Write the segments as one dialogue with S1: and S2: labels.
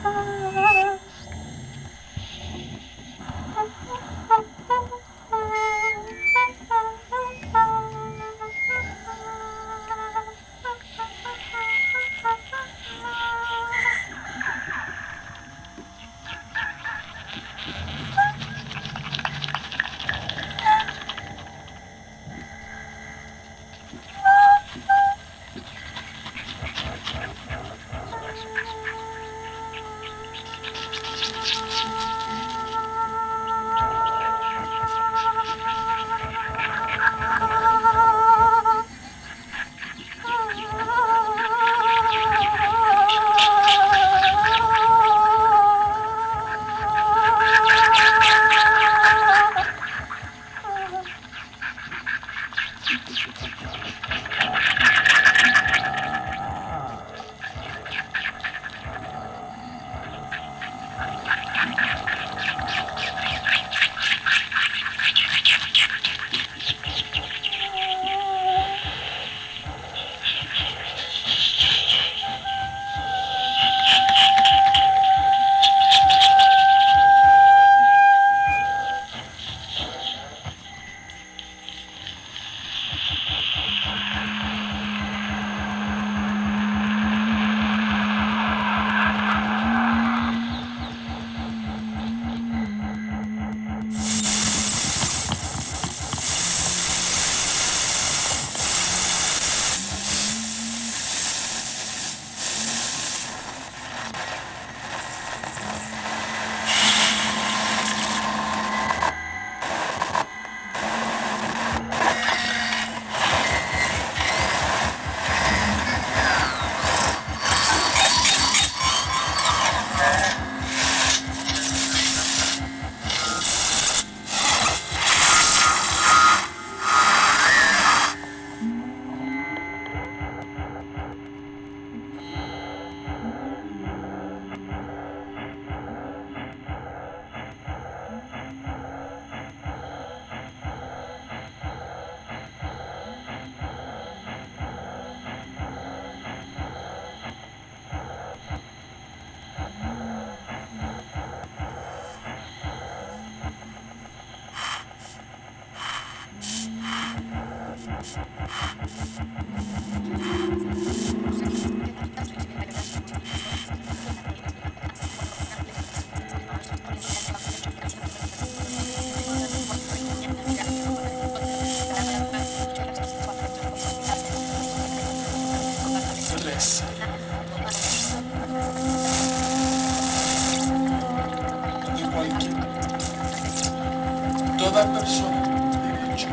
S1: Toda persona tiene derecho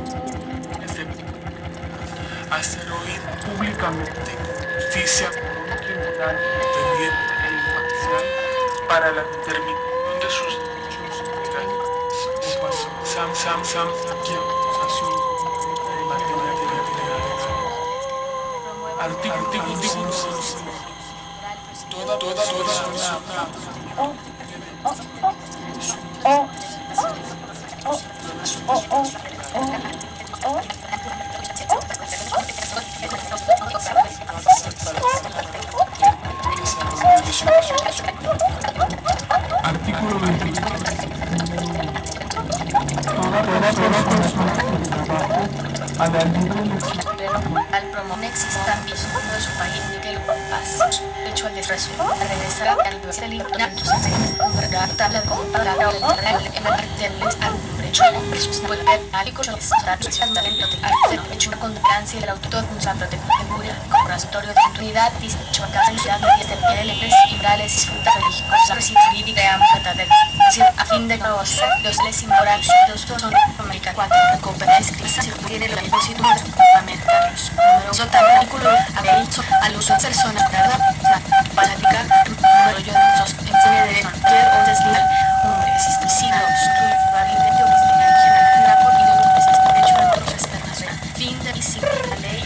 S1: a ser oída públicamente con justicia, con un tribunal independiente e imparcial para la determinación de sus derechos y la acusación en materia penal. Artículo 11. Toda persona Artículo 21. Toda persona a la libre elección
S2: al promover exista mismo de su país que el paz hecho al desprecio a regresar al delicto a tabla como palabra en el derecho al presupuesto artículo talento de arte hecho una constancia del autor con la protección compratorio de autoridad dicho capacidad de LPs y brales disfruta religiosa jurídica de amplia de a fin de conocer los les inmorados son América 4 recupera escrita si tiene la imposición americanos número artículo derecho al uso de personas práctica número yo de los en de cualquier o desleal hombre existe siglos probablemente original una por y de existe hecho en otros respetación fin de y sin la ley